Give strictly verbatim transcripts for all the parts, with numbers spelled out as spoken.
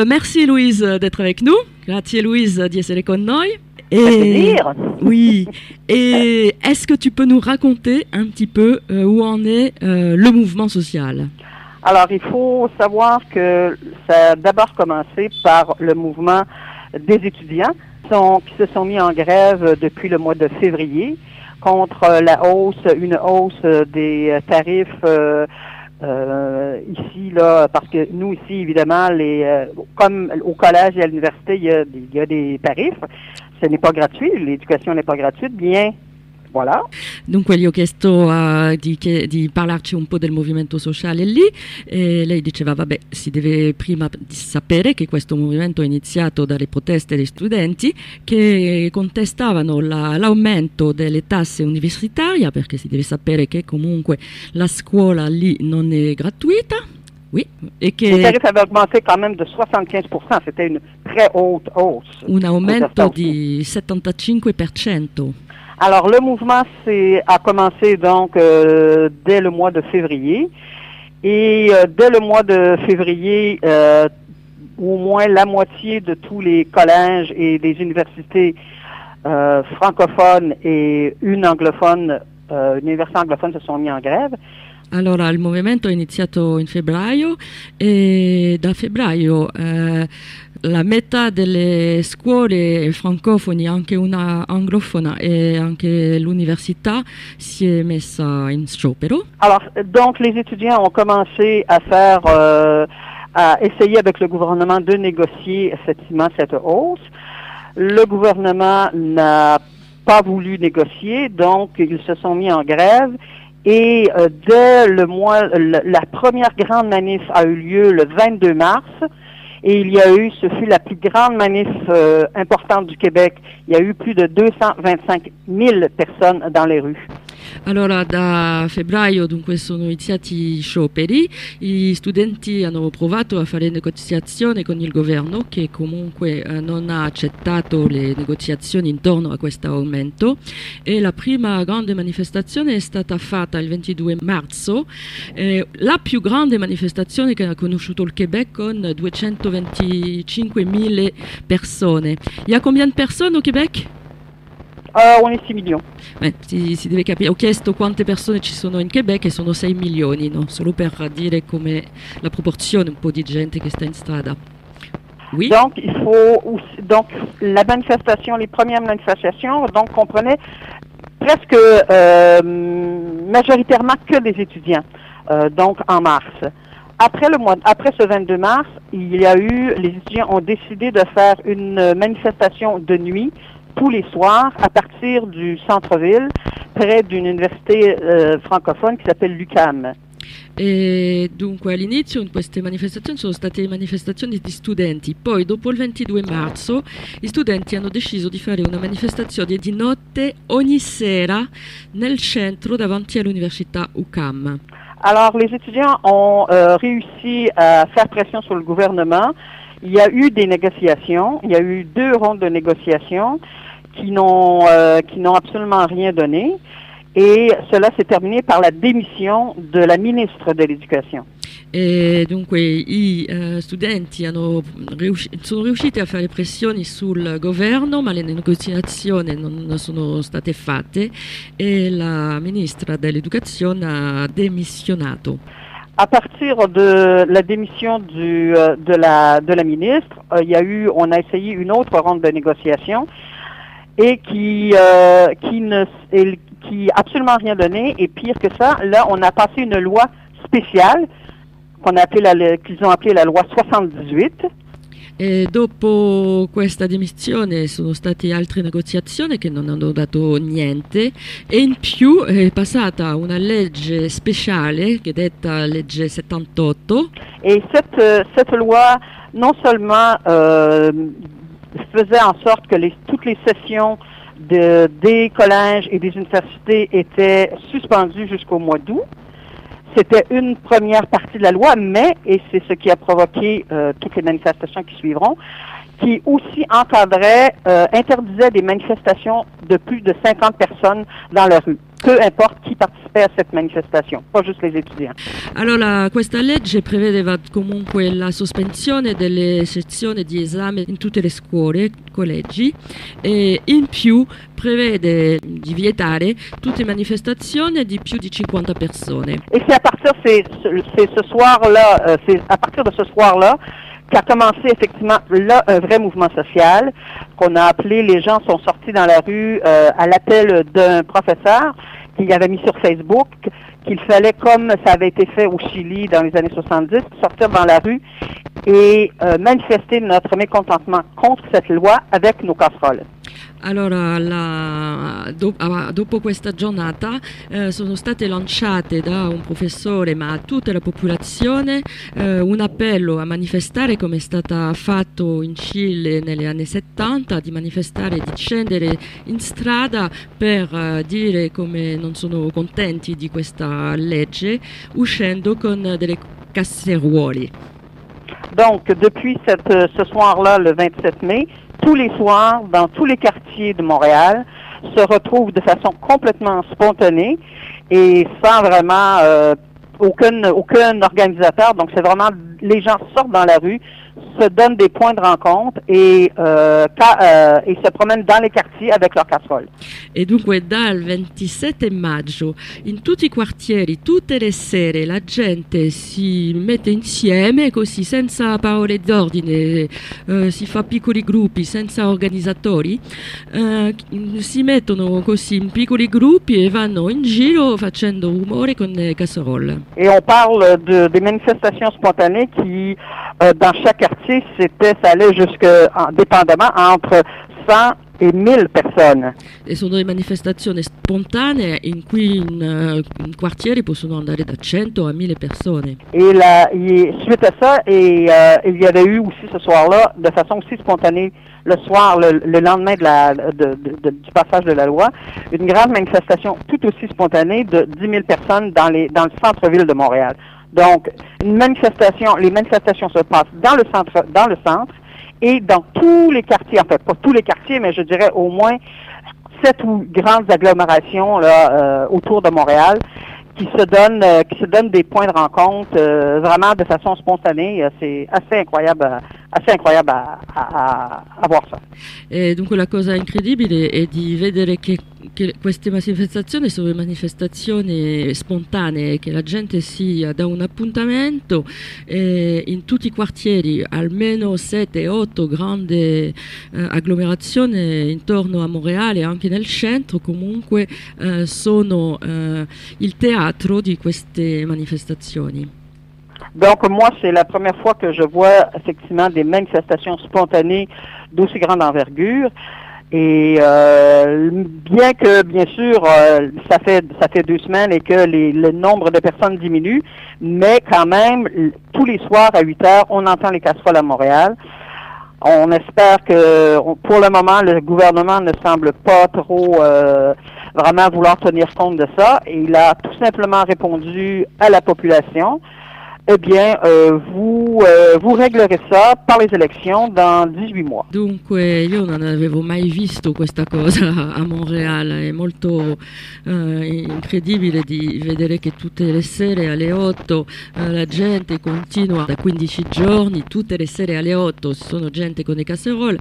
euh, merci Louise d'être avec nous. Grazie Louise di essere con noi. Et, oui. Et est-ce que tu peux nous raconter un petit peu euh, où en est euh, le mouvement social? Alors, il faut savoir que ça a d'abord commencé par le mouvement des étudiants sont, qui se sont mis en grève depuis le mois de février contre la hausse, une hausse des tarifs euh, euh, ici, là, parce que nous, ici, évidemment, les, euh, comme au collège et à l'université, il y a, il y a des tarifs. Ce n'est pas gratuit, l'éducation n'est pas gratuite, bien, voilà. Dunque gli ho chiesto uh, di, che, di parlarci un po' del movimento sociale lì e lei diceva vabbè si deve prima sapere che questo movimento è iniziato dalle proteste dei studenti che contestavano la, l'aumento delle tasse universitarie perché si deve sapere che comunque la scuola lì non è gratuita. Oui, et que les tarifs avaient augmenté quand même de soixante-quinze pour cent, c'était une très haute hausse. Un aumento di settantacinque per cento. Alors, le mouvement a commencé donc euh, dès le mois de février. Et euh, dès le mois de février, euh, au moins la moitié de tous les collèges et des universités euh, francophones et une anglophone, euh, une université anglophone se sont mis en grève. Allora, il movimento è iniziato in febbraio e da febbraio eh, la metà delle scuole francofoni, anche una anglofona e anche l'università si è messa in sciopero. Alors, donc les étudiants ont commencé à faire, euh, à essayer avec le gouvernement de négocier effectivement cette hausse. Le gouvernement n'a pas voulu négocier, donc ils se sont mis en grève. Et euh, dès le mois, le, la première grande manif a eu lieu le vingt-deux mars. Et il y a eu, ce fut la plus grande manif euh, importante du Québec. Il y a eu plus de deux cent vingt-cinq mille personnes dans les rues. Allora, da febbraio dunque sono iniziati i scioperi, gli studenti hanno provato a fare negoziazioni con il governo che comunque eh, non ha accettato le negoziazioni intorno a questo aumento e la prima grande manifestazione è stata fatta il ventidue marzo, eh, la più grande manifestazione che ha conosciuto il Québec con duecentoventicinquemila persone. Il y a combien de personnes au Québec? Uh, on è sei milioni. Beh, si, si deve capire. Ho chiesto quante persone ci sono in Quebec e sono sei milioni, no? Solo per dire come la proporzione un po' di gente che sta in strada. Oui. Donc, il faut aussi, donc la manifestation, les premières manifestations, donc comprenaient presque euh, majoritairement que des étudiants, euh, donc en mars. Après le mois, après ce vingt-deux mars, il y a eu, les étudiants ont décidé de faire une manifestation de nuit tous les soirs à partir du centre-ville, près d'une université euh, francophone qui s'appelle l'U Q A M. E dunque all'inizio queste manifestazioni sono state manifestazioni di studenti, poi dopo il ventidue marzo gli studenti hanno deciso di fare una manifestazione di notte ogni sera nel centro davanti all'università U Q A M. Alors les étudiants ont euh, réussi à faire pression sur le gouvernement. Il y a eu des négociations, il y a eu deux rondes de négociations qui n'ont euh, qui n'ont absolument rien donné. Et cela s'est terminé par la démission de la ministre de l'Éducation. E dunque i uh, studenti hanno riusci- sono riusciti a fare pressioni sul governo, ma le negoziazioni non sono state fatte e la ministra dell'Educazione ha démissionnato. À partir de la démission du, euh, de, la, de la ministre, euh, il y a eu, on a essayé une autre ronde de négociations et qui, euh, qui ne, et, qui absolument rien donné. Et pire que ça, là, on a passé une loi spéciale qu'on a appelée la, qu'ils ont appelée la loi soixante-dix-huit. E dopo questa dimissione sono state altre negoziazioni che non hanno dato niente e in più è passata una legge speciale che è detta legge settantotto. Et cette, cette loi non seulement euh, faisait en sorte que les, toutes les sessions de, des collèges et des universités étaient suspendues jusqu'au mois d'août. C'était une première partie de la loi, mais, et c'est ce qui a provoqué euh, toutes les manifestations qui suivront, qui aussi encadrait, euh, interdisait des manifestations de plus de cinquante personnes dans la rue. peu importe chi participait a cette manifestation, pas juste les étudiants. Allora, questa legge prevedeva comunque la sospensione delle sezioni di esame in tutte le scuole, collegi, e in più prevede di vietare tutte manifestazioni di più di cinquanta persone. Et c'est à partir c'est, c'est ce soir-là, euh, c'est à partir de ce soir-là qu'a commencé effectivement là un vrai mouvement social qu'on a appelé, les gens sont sortis dans la rue euh, à l'appel d'un professeur qu'il avait mis sur Facebook, qu'il fallait, comme ça avait été fait au Chili dans les années soixante-dix, sortir dans la rue et euh, manifester notre mécontentement contre cette loi avec nos casseroles. Allora, la, do, dopo questa giornata eh, sono state lanciate da un professore ma a tutta la popolazione eh, un appello a manifestare, come è stato fatto in Cile negli anni settanta, di manifestare, di scendere in strada per eh, dire come non sono contenti di questa legge, uscendo con delle casseruoli. Donc, depuis cette, ce soir-là, le vingt-sept mai, tous les soirs, dans tous les quartiers de Montréal, se retrouvent de façon complètement spontanée et sans vraiment euh, aucun, aucun organisateur. Donc, c'est vraiment, les gens sortent dans la rue, se donnent des points de rencontre et, euh, ca- euh, e se promènent dans les quartiers avec leurs casseroles. E dunque dal ventisette maggio in tutti i quartieri, tutte le sere, la gente si mette insieme così, senza parole d'ordine, eh, si fa piccoli gruppi, senza organizzatori, eh, si mettono così in piccoli gruppi e vanno in giro facendo rumore con le casserolle. Et on parle de, des manifestations spontanées qui, euh, dans chaque quartier, c'était, ça allait jusque, en, dépendamment, entre cent e mille personnes. E sono delle manifestazioni spontanee in cui in, uh, in quartieri possono andare da cento a mille persone. Et la, et suite à ça, et, euh, il y avait eu aussi ce soir-là, de façon aussi spontanée, le soir, le, le lendemain de la, de, de, de, du passage de la loi, une grande manifestation tout aussi spontanée de dix mille personnes dans, les, dans le centre-ville de Montréal. Donc, une manifestation, les manifestations se passent dans le centre, dans le centre, et dans tous les quartiers, en fait, pas tous les quartiers, mais je dirais au moins sept ou grandes agglomérations là, euh, autour de Montréal, qui se donnent, euh, qui se donnent des points de rencontre euh, vraiment de façon spontanée. C'est assez incroyable, assez incroyable à, à, à voir ça. E dunque la cosa incredibile è di vedere che, che queste manifestazioni sono manifestazioni spontanee, che la gente si dà un appuntamento e in tutti i quartieri, almeno sette otto grandi eh, agglomerazioni intorno a Montréal e anche nel centro, comunque eh, sono eh, il teatro di queste manifestazioni. Donc, moi, c'est la première fois que je vois effectivement des manifestations spontanées d'aussi grande envergure. Et euh, bien que, bien sûr, euh, ça fait ça fait deux semaines et que les, le nombre de personnes diminue, mais quand même, tous les soirs à huit heures, on entend les casseroles à Montréal. On espère que, pour le moment, le gouvernement ne semble pas trop euh, vraiment vouloir tenir compte de ça. Et il a tout simplement répondu à la population. Eh bien, euh, vous, euh, vous réglerez ça par les élections dans diciotto mois. Dunque, io non avevo mai visto questa cosa a Montréal, è molto eh, incredibile di vedere che tutte le sere alle otto eh, la gente continua da quindici giorni, tutte le sere alle otto ci sono gente con le casserole,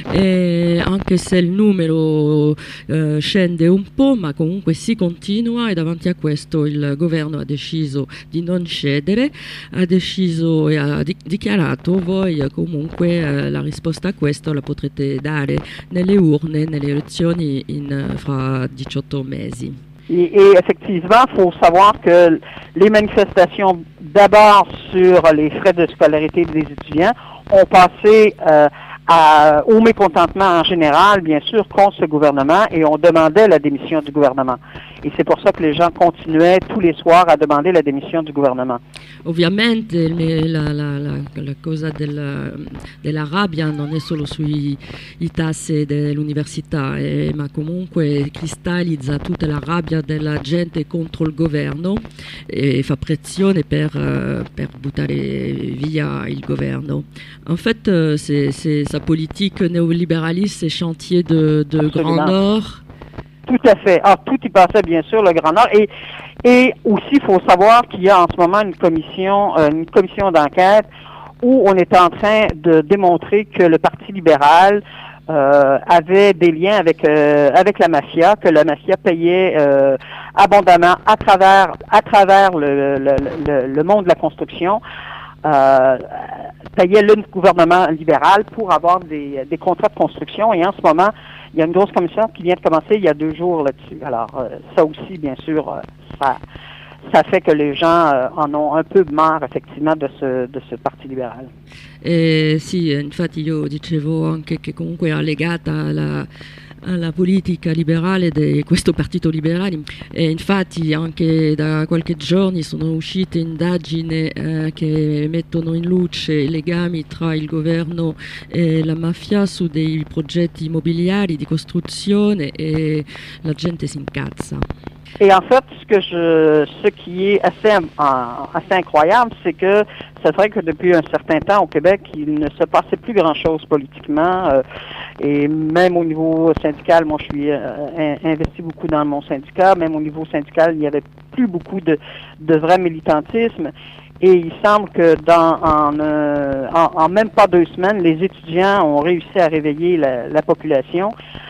e anche se il numero eh, scende un po', ma comunque si continua, e davanti a questo il governo ha deciso di non cedere. Ha deciso e ha di- dichiarato: voi comunque eh, la risposta a questo la potrete dare nelle urne, nelle elezioni in, fra diciotto mesi. Et, et effectivement, il faut savoir que les manifestations, d'abord sur les frais de scolarité des étudiants, ont passé euh, à, au mécontentement en général, bien sûr, contre ce gouvernement, et on demandait la démission du gouvernement. Et c'est pour ça que les gens continuaient tous les soirs à demander la démission du gouvernement. Ovviamente le, la, la, la, la cosa della, della rabbia non è solo sui i tassi dell'università, eh, ma comunque cristallizza tutta la rabbia della gente contro il governo e fa pressione per, per buttare via il governo. En fait, c'est, c'est sa politique néolibéraliste, ses chantiers de, de Grand Nord. Tout à fait. Ah, tout y passait, bien sûr, le Grand Nord. Et, et aussi, il faut savoir qu'il y a en ce moment une commission, euh, une commission d'enquête où on est en train de démontrer que le Parti libéral euh, avait des liens avec euh, avec la mafia, que la mafia payait euh, abondamment à travers à travers le, le, le, le monde de la construction. Euh, payait le gouvernement libéral pour avoir des, des contrats de construction. Et en ce moment, il y a une grosse commission qui vient de commencer il y a deux jours là-dessus. Alors, euh, ça aussi, bien sûr, euh, ça, ça fait que les gens euh, en ont un peu marre, effectivement, de ce, de ce Parti libéral. Eh, sì, infatti io dicevo anche che comunque è legata alla, alla politica liberale di questo partito liberale e infatti anche da qualche giorno sono uscite indagini eh, che mettono in luce i legami tra il governo e la mafia su dei progetti immobiliari di costruzione e la gente si incazza. Et en fait, ce que je, ce qui est assez, assez incroyable, c'est que c'est vrai que depuis un certain temps au Québec, il ne se passait plus grand-chose politiquement. Euh, et même au niveau syndical, moi je suis euh, investi beaucoup dans mon syndicat, même au niveau syndical, il n'y avait plus beaucoup de, de vrai militantisme. Et il semble que dans en, euh, en, en même pas deux semaines, les étudiants ont réussi à réveiller la, la population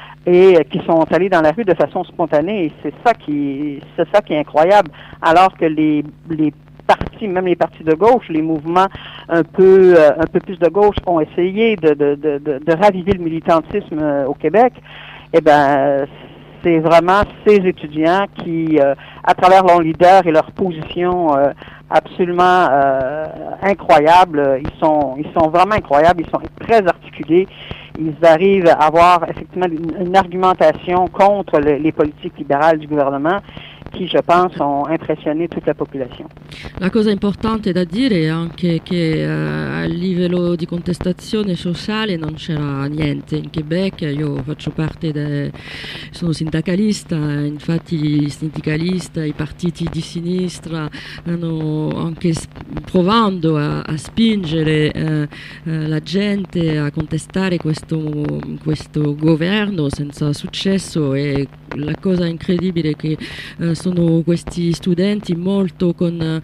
et qui sont allés dans la rue de façon spontanée. Et c'est ça qui c'est ça qui est incroyable. Alors que les les partis, même les partis de gauche, les mouvements un peu euh, un peu plus de gauche ont essayé de de de, de, de raviver le militantisme euh, au Québec. Eh ben c'est vraiment ces étudiants qui, euh, à travers leur leader et leur position euh, absolument euh, incroyable, ils sont ils sont vraiment incroyables, ils sont très articulés. Ils arrivent à avoir effectivement une, une argumentation contre le, les politiques libérales du gouvernement qui, je pense, ont impressionné toute la popolation. La cosa importante da dire è anche che uh, a livello di contestazione sociale non c'era niente. In Quebec io faccio parte, de, sono sindacalista, infatti i sindacalisti, i partiti di sinistra hanno anche provando a, a spingere uh, uh, la gente a contestare questo, questo governo senza successo e la cosa incredibile è che uh, sono questi studenti molto con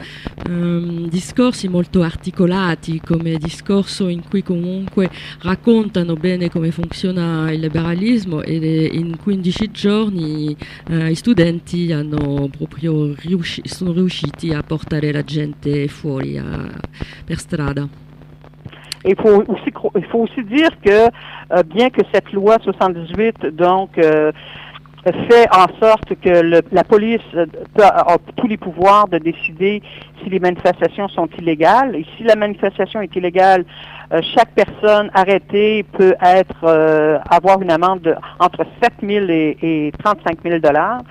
um, discorsi molto articolati, come discorso in cui comunque raccontano bene come funziona il liberalismo e in quindici giorni uh, i studenti hanno proprio riusci- sono riusciti a portare la gente fuori a, per strada. Il faut aussi, il faut aussi dire que euh, bien que cette loi soixante-dix-huit donc euh, fait en sorte que le, la police peut, a tous les pouvoirs de décider si les manifestations sont illégales. Et si la manifestation est illégale, euh, chaque personne arrêtée peut être euh, avoir une amende de, entre sept mille et, et trente-cinq mille dollars.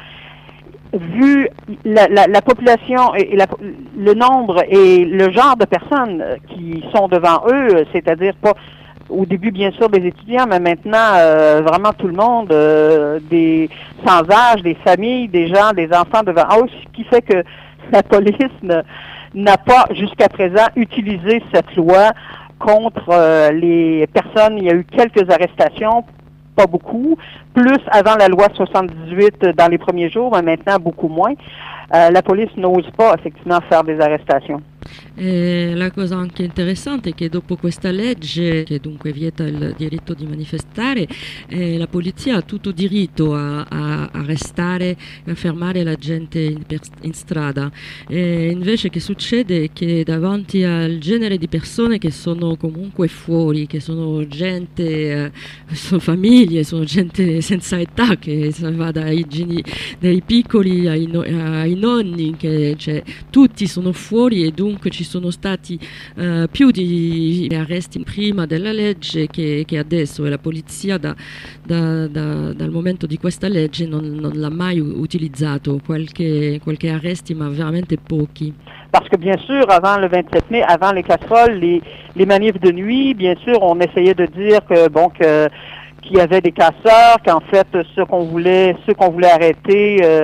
Vu la, la, la population et, et la, le nombre et le genre de personnes qui sont devant eux, c'est-à-dire pas au début, bien sûr, des étudiants, mais maintenant, euh, vraiment tout le monde, euh, des sans âge, des familles, des gens, des enfants devant eux, ce qui fait que la police ne, n'a pas, jusqu'à présent, utilisé cette loi contre euh, les personnes. Il y a eu quelques arrestations, pas beaucoup, plus avant la loi soixante-dix-huit dans les premiers jours, mais maintenant beaucoup moins. Euh, la police n'ose pas, effectivement, faire des arrestations. E la cosa anche interessante è che dopo questa legge, che dunque vieta il diritto di manifestare, eh, la polizia ha tutto diritto a, a arrestare, a fermare la gente in, per, in strada. E invece che succede è che davanti al genere di persone che sono comunque fuori, che sono gente, eh, sono famiglie, sono gente senza età, che va dai, geni, dai piccoli ai, no, ai nonni, che cioè, tutti sono fuori e dunque ci sono stati uh, più di arresti prima della legge che, che adesso e la polizia da, da, da, dal momento di questa legge non, non l'ha mai utilizzato, qualche, qualche arresti ma veramente pochi. Parce que bien sûr, avant le vingt-sept mai, avant les casseroles, les, les manifs de nuit, bien sûr, on essayait de dire que bon que qu'il y avait des casseurs, qu'en fait ceux qu'on voulait, ceux qu'on voulait arrêter, euh,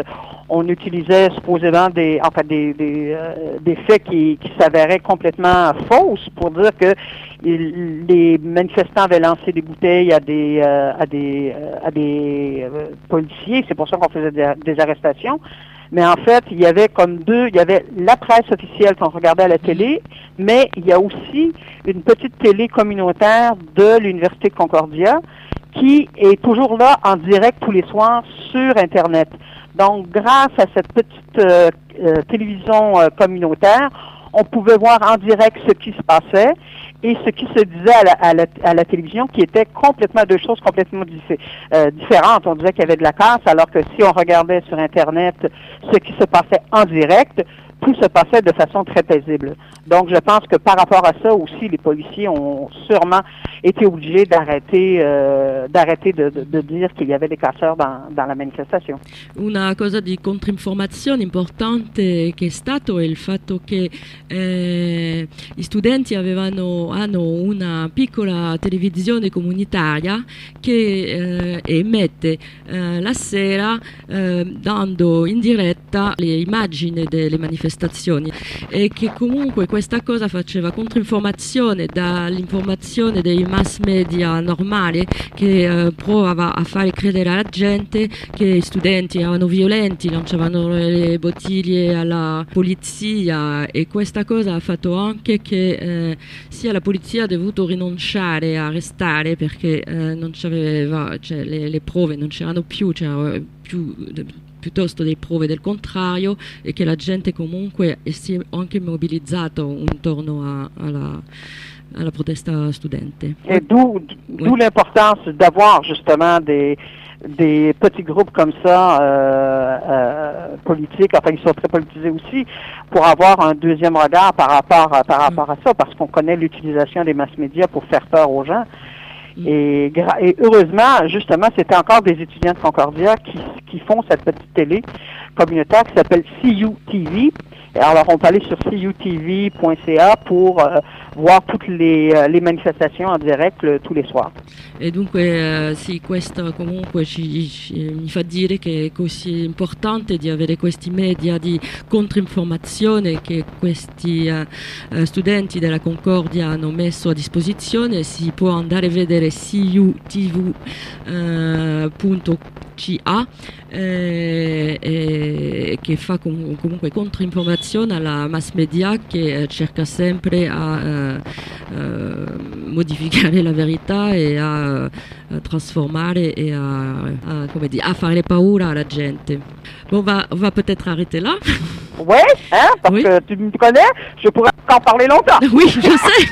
on utilisait supposément des, enfin des, des, euh, des faits qui, qui s'avéraient complètement fausses pour dire que il, les manifestants avaient lancé des bouteilles à des, euh, à des, euh, à des euh, policiers. C'est pour ça qu'on faisait des, des arrestations. Mais en fait, il y avait comme deux, il y avait la presse officielle qu'on regardait à la télé, mais il y a aussi une petite télé communautaire de l'Université de Concordia qui est toujours là en direct tous les soirs sur Internet. Donc, grâce à cette petite euh, euh, télévision euh, communautaire, on pouvait voir en direct ce qui se passait et ce qui se disait à la, à la, à la télévision, qui était complètement deux choses complètement diffé- euh, différentes. On disait qu'il y avait de la casse, alors que si on regardait sur Internet ce qui se passait en direct, tout se passait de façon très paisible. Donc, je pense que par rapport à ça aussi, les policiers ont sûrement été obligés d'arrêter, euh, d'arrêter de, de, de dire qu'il y avait des casseurs dans, dans la manifestation. Una cosa di controinformazione importante che è stato è il fatto che eh, gli studenti avevano, hanno una piccola televisione comunitaria che eh, emette eh, la sera eh, dando in diretta le immagini delle manifestazioni e che comunque questa cosa faceva controinformazione dall'informazione dei mass media normali che eh, provava a fare credere alla gente che gli studenti erano violenti, lanciavano le bottiglie alla polizia e questa cosa ha fatto anche che eh, sia la polizia ha dovuto rinunciare a arrestare perché eh, non c'aveva, cioè, le, le prove non c'erano più, c'erano più piuttosto delle prove del contrario e che la gente comunque si è anche mobilizzato intorno a, alla, alla protesta studente. Et d'où, d'où oui. l'importance d'avoir justement des, des petits groupes comme ça, euh, euh, politiques, enfin ils sont très politisés aussi, pour avoir un deuxième regard par rapport, par rapport à ça, parce qu'on connaît l'utilisation des mass médias pour faire peur aux gens. Et, et heureusement, justement, c'était encore des étudiants de Concordia qui, qui font cette petite télé communautaire qui s'appelle C U T V. Alors, on peut aller sur c u t v point c a pour euh, voir toutes les, euh, les manifestations en direct le, tous les soirs. E dunque eh, sì, questo comunque ci, ci, mi fa dire che è così importante di avere questi media di controinformazione che questi eh, studenti della Concordia hanno messo a disposizione. Si può andare a vedere c u t v punto c a eh, eh, che fa com- comunque controinformazione alla mass media che eh, cerca sempre a eh, eh, modificare la verità e a, a trasformare et à, à, comment dire, à faire paura alla gente. Bon, on va, on va peut-être arrêter là. Ouais, hein, parce oui. que tu me connais, je pourrais en parler longtemps. Oui, je sais.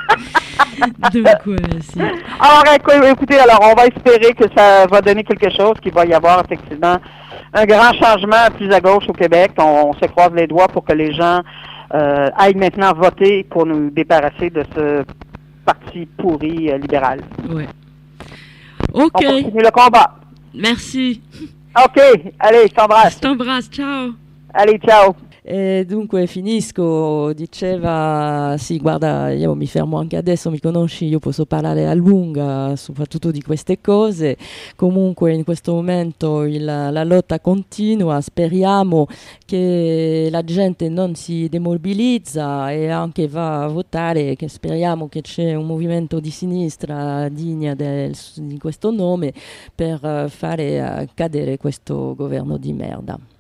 Donc, ouais, si. Alors, écoutez, alors on va espérer que ça va donner quelque chose, qu'il va y avoir effectivement un grand changement plus à gauche au Québec. On, on se croise les doigts pour que les gens euh, aillent maintenant voter pour nous débarrasser de ce parti pourri euh, libéral. Ouais. Ok. On continue le combat. Merci. Ok, allez, je t'embrasse. Je t'embrasse, ciao. Allez, ciao. E dunque finisco, diceva, sì guarda io mi fermo anche adesso, mi conosci, io posso parlare a lunga soprattutto di queste cose, comunque in questo momento il, la lotta continua, speriamo che la gente non si demobilizza e anche va a votare, che speriamo che c'è un movimento di sinistra digna del, di questo nome per fare cadere questo governo di merda.